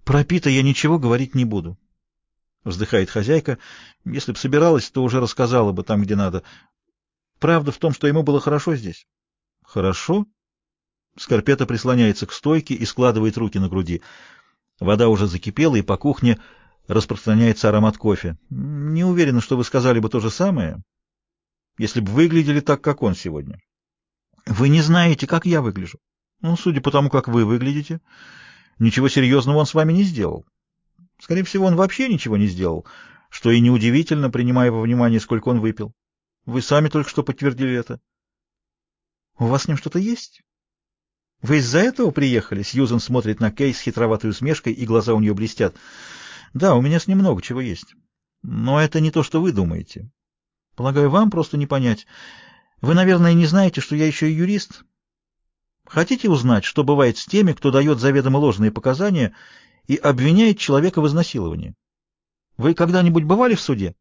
Про Пита я ничего говорить не буду, вздыхает хозяйка. Если б собиралась, то уже рассказала бы там, где надо. Правда в том, что ему было хорошо здесь. Хорошо? Скорпета прислоняется к стойке и складывает руки на груди. Вода уже закипела, и по кухне распространяется аромат кофе. Не уверена, что вы сказали бы то же самое, если бы выглядели так, как он сегодня. Вы не знаете, как я выгляжу. Ну, судя по тому, как вы выглядите, ничего серьезного он с вами не сделал. Скорее всего, он вообще ничего не сделал, что и неудивительно, принимая во внимание, сколько он выпил. Вы сами только что подтвердили это. У вас с ним что-то есть? Вы из-за этого приехали? Сьюзен смотрит на Кей с хитроватой усмешкой, и глаза у нее блестят. Да, у меня с ним много чего есть. Но это не то, что вы думаете. Полагаю, вам просто не понять. Вы, наверное, не знаете, что я еще и юрист. Хотите узнать, что бывает с теми, кто дает заведомо ложные показания и обвиняет человека в изнасиловании? Вы когда-нибудь бывали в суде?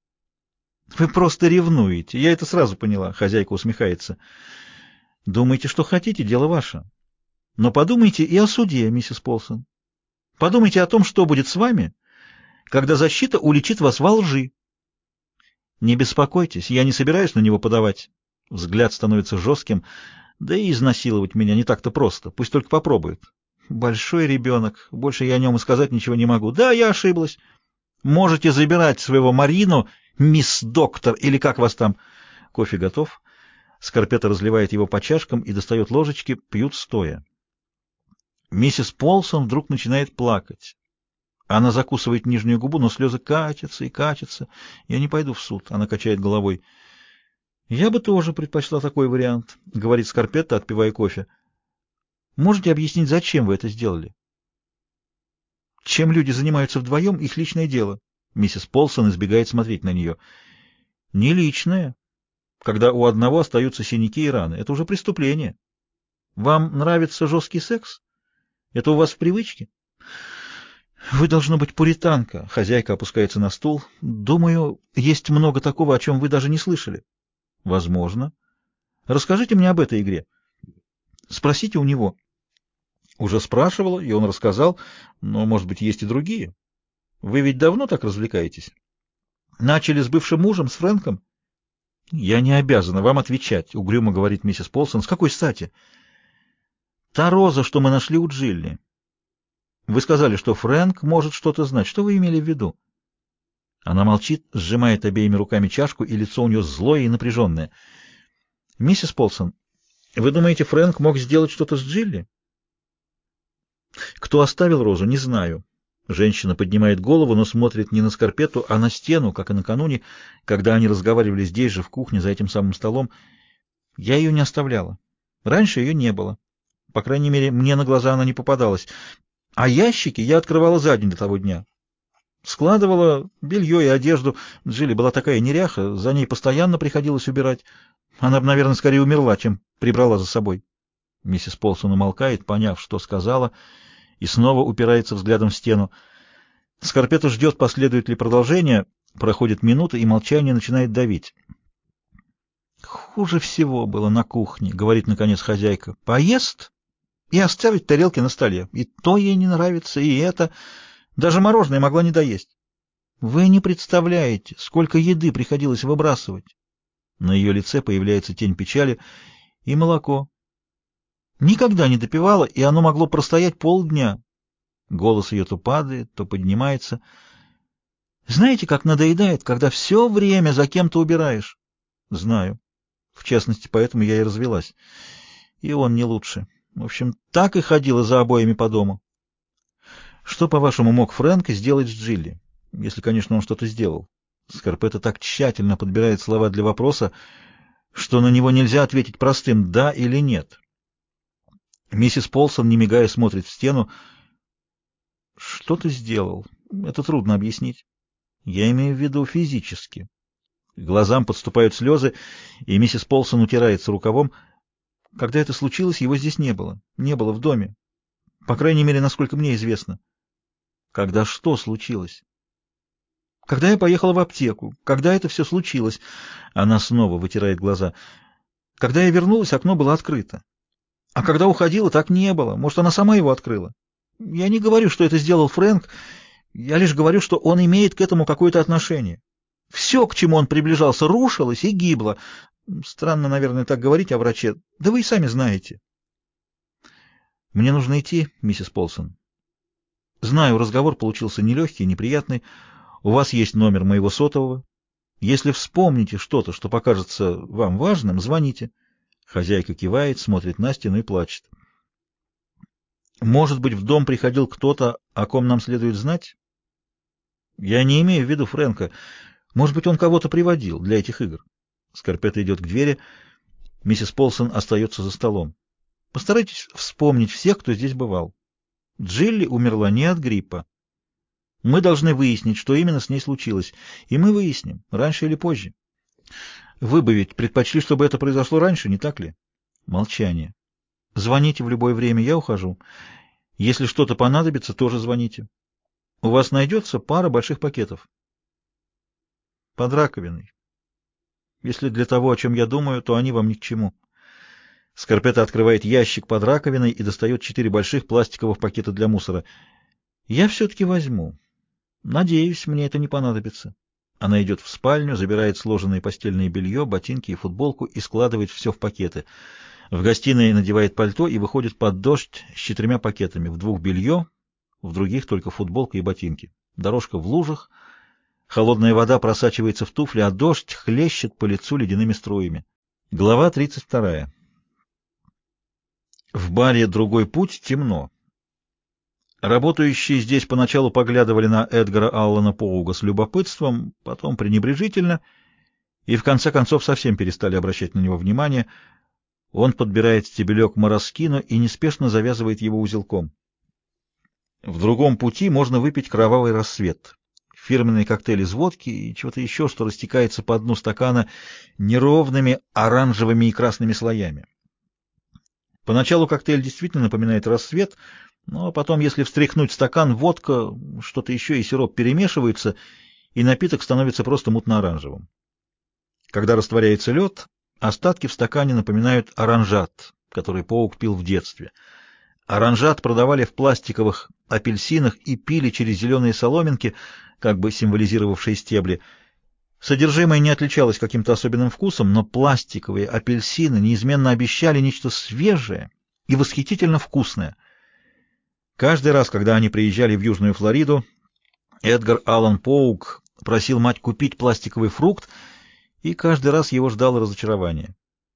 Вы просто ревнуете. Я это сразу поняла. Хозяйка усмехается. Думайте, что хотите, дело ваше. Но подумайте и о суде, миссис Полсон. Подумайте о том, что будет с вами, когда защита уличит вас во лжи. Не беспокойтесь, я не собираюсь на него подавать. Взгляд становится жестким. Да и изнасиловать меня не так-то просто. Пусть только попробует. Большой ребенок. Больше я о нем и сказать ничего не могу. Да, я ошиблась. Можете забирать своего Марину, мисс Доктор, или как вас там. Кофе готов. Скорпета разливает его по чашкам и достает ложечки, пьют стоя. Миссис Полсон вдруг начинает плакать. Она закусывает нижнюю губу, но слезы катятся и катятся. Я не пойду в суд. Она качает головой. Я бы тоже предпочла такой вариант, говорит Скорпетта, отпивая кофе. Можете объяснить, зачем вы это сделали? Чем люди занимаются вдвоем, их личное дело. Миссис Полсон избегает смотреть на нее. Не личное. Когда у одного остаются синяки и раны. Это уже преступление. Вам нравится жесткий секс? Это у вас в привычке? Вы, должно быть, пуританка. Хозяйка опускается на стул. Думаю, есть много такого, о чем вы даже не слышали. Возможно. Расскажите мне об этой игре. Спросите у него. Уже спрашивала, и он рассказал, но, может быть, есть и другие. Вы ведь давно так развлекаетесь? Начали с бывшим мужем, с Фрэнком? Я не обязана вам отвечать, угрюмо говорит миссис Полсон. С какой стати? Та роза, что мы нашли у Джилли. Вы сказали, что Фрэнк может что-то знать. Что вы имели в виду? Она молчит, сжимает обеими руками чашку, и лицо у нее злое и напряженное. Миссис Полсон, вы думаете, Фрэнк мог сделать что-то с Джилли? Кто оставил розу, не знаю. Женщина поднимает голову, но смотрит не на Скорпетту, а на стену, как и накануне, когда они разговаривали здесь же, в кухне, за этим самым столом. Я ее не оставляла. Раньше ее не было. По крайней мере, мне на глаза она не попадалась. А ящики я открывала за день до того дня. Складывала белье и одежду. Джилли была такая неряха, за ней постоянно приходилось убирать. Она бы, наверное, скорее умерла, чем прибрала за собой. Миссис Полсон умолкает, поняв, что сказала, и снова упирается взглядом в стену. Скорпетта ждет, последует ли продолжение. Проходит минута, и молчание начинает давить. «Хуже всего было на кухне», — говорит, наконец, хозяйка. «Поест и оставить тарелки на столе. И то ей не нравится, и это. Даже мороженое могла не доесть. Вы не представляете, сколько еды приходилось выбрасывать». На ее лице появляется тень печали. «И молоко. Никогда не допивала, и оно могло простоять полдня». Голос ее то падает, то поднимается. «Знаете, как надоедает, когда все время за кем-то убираешь?» «Знаю. В частности, поэтому я и развелась. И он не лучше. В общем, так и ходила за обоями по дому». «Что, по-вашему, мог Фрэнк сделать с Джилли? Если, конечно, он что-то сделал». Скорпетта так тщательно подбирает слова для вопроса, что на него нельзя ответить простым «да» или «нет». Миссис Полсон, не мигая, смотрит в стену. «Что ты сделал? Это трудно объяснить. Я имею в виду физически». Глазам подступают слезы, и миссис Полсон утирается рукавом. Когда это случилось, его здесь не было. Не было в доме. По крайней мере, насколько мне известно. Когда что случилось? Когда я поехала в аптеку. Когда это все случилось? Она снова вытирает глаза. Когда я вернулась, окно было открыто. А когда уходила, так не было. Может, она сама его открыла? Я не говорю, что это сделал Фрэнк, я лишь говорю, что он имеет к этому какое-то отношение. Все, к чему он приближался, рушилось и гибло. Странно, наверное, так говорить о враче. Да вы и сами знаете. Мне нужно идти, миссис Полсон. Знаю, разговор получился нелегкий, неприятный. У вас есть номер моего сотового. Если вспомните что-то, что покажется вам важным, звоните. Хозяйка кивает, смотрит на стену и плачет. Может быть, в дом приходил кто-то, о ком нам следует знать? Я не имею в виду Фрэнка. Может быть, он кого-то приводил для этих игр. Скарпетта идет к двери. Миссис Полсон остается за столом. Постарайтесь вспомнить всех, кто здесь бывал. Джилли умерла не от гриппа. Мы должны выяснить, что именно с ней случилось. И мы выясним, раньше или позже. Вы бы ведь предпочли, чтобы это произошло раньше, не так ли? Молчание. Звоните в любое время, я ухожу. Если что-то понадобится, тоже звоните. У вас найдется пара больших пакетов. Под раковиной. Если для того, о чем я думаю, то они вам ни к чему. Скарпетта открывает ящик под раковиной и достает 4 больших пластиковых пакета для мусора. Я все-таки возьму. Надеюсь, мне это не понадобится. Она идет в спальню, забирает сложенное постельное белье, ботинки и футболку и складывает все в пакеты. В гостиной надевает пальто и выходит под дождь с 4 пакетами. В 2 белье, в других только футболка и ботинки. Дорожка в лужах. Холодная вода просачивается в туфли, а дождь хлещет по лицу ледяными струями. Глава 32. В баре «Другой путь» темно. Работающие здесь поначалу поглядывали на Эдгара Аллана Поуга с любопытством, потом пренебрежительно, и в конце концов совсем перестали обращать на него внимание. Он подбирает стебелек мороскино и неспешно завязывает его узелком. В «Другом пути» можно выпить кровавый рассвет. Фирменный коктейль из водки и чего-то еще, что растекается по дну стакана неровными оранжевыми и красными слоями. Поначалу коктейль действительно напоминает рассвет, но потом, если встряхнуть стакан, водка, что-то еще и сироп перемешиваются, и напиток становится просто мутно-оранжевым. Когда растворяется лед, остатки в стакане напоминают оранжат, который Поуг пил в детстве. Оранжат продавали в пластиковых апельсинах и пили через зеленые соломинки, как бы символизировавшие стебли. Содержимое не отличалось каким-то особенным вкусом, но пластиковые апельсины неизменно обещали нечто свежее и восхитительно вкусное. Каждый раз, когда они приезжали в Южную Флориду, Эдгар Аллан Поуг просил мать купить пластиковый фрукт, и каждый раз его ждало разочарование.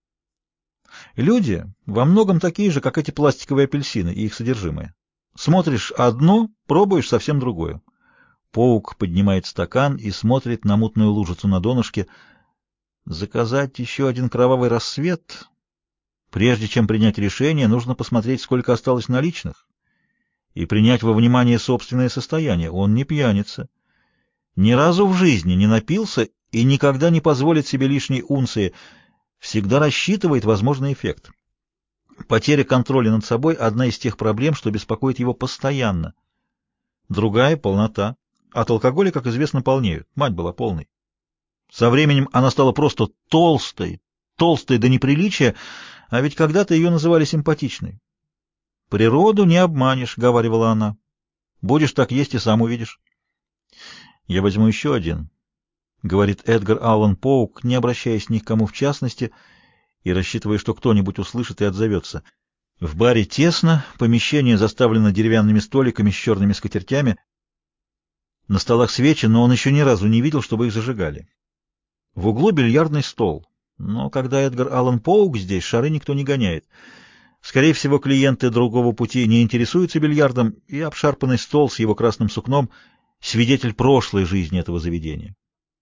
Люди во многом такие же, как эти пластиковые апельсины и их содержимое. Смотришь одно, пробуешь совсем другое. Поуг поднимает стакан и смотрит на мутную лужицу на донышке. Заказать еще один кровавый рассвет? Прежде чем принять решение, нужно посмотреть, сколько осталось наличных, и принять во внимание собственное состояние. Он не пьяница. Ни разу в жизни не напился и никогда не позволит себе лишней унции, всегда рассчитывает возможный эффект. Потеря контроля над собой — одна из тех проблем, что беспокоит его постоянно. Другая — полнота. От алкоголя, как известно, полнеют. Мать была полной. Со временем она стала просто толстой, толстой до неприличия, а ведь когда-то ее называли симпатичной. «Природу не обманешь», — говаривала она. «Будешь так есть и сам увидишь». «Я возьму еще один», — говорит Эдгар Аллан Поуг, не обращаясь ни к кому в частности и рассчитывая, что кто-нибудь услышит и отзовется. В баре тесно, помещение заставлено деревянными столиками с черными скатертями. На столах свечи, но он еще ни разу не видел, чтобы их зажигали. В углу бильярдный стол, но когда Эдгар Аллан Поуг здесь, шары никто не гоняет. Скорее всего, клиенты «Другого пути» не интересуются бильярдом, и обшарпанный стол с его красным сукном — свидетель прошлой жизни этого заведения.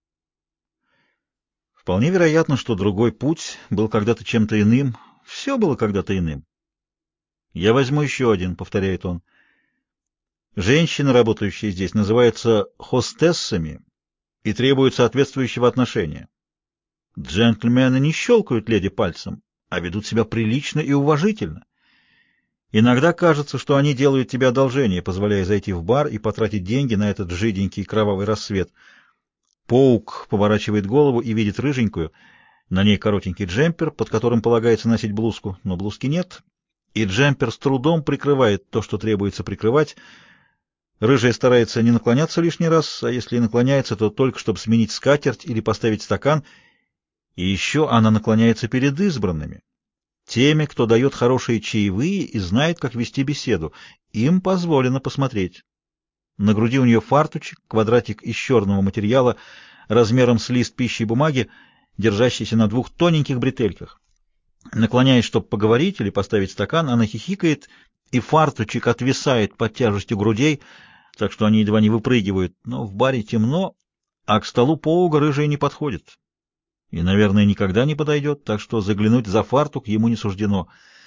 Вполне вероятно, что «Другой путь» был когда-то чем-то иным, все было когда-то иным. «Я возьму еще один», — повторяет он. Женщины, работающие здесь, называются хостессами и требуют соответствующего отношения. Джентльмены не щелкают леди пальцем, а ведут себя прилично и уважительно. Иногда кажется, что они делают тебе одолжение, позволяя зайти в бар и потратить деньги на этот жиденький кровавый рассвет. Поуг поворачивает голову и видит рыженькую. На ней коротенький джемпер, под которым полагается носить блузку, но блузки нет. и джемпер с трудом прикрывает то, что требуется прикрывать. Рыжая старается не наклоняться лишний раз, а если и наклоняется, то только чтобы сменить скатерть или поставить стакан. И еще она наклоняется перед избранными, теми, кто дает хорошие чаевые и знает, как вести беседу. Им позволено посмотреть. На груди у нее фартучек, квадратик из черного материала, размером с лист пищи и бумаги, держащийся на двух тоненьких бретельках. Наклоняясь, чтобы поговорить или поставить стакан, она хихикает, и фартучек отвисает под тяжестью грудей, так что они едва не выпрыгивают. Но в баре темно, а к столу Поуга рыжая не подходит. И, наверное, никогда не подойдет, так что заглянуть за фартук ему не суждено.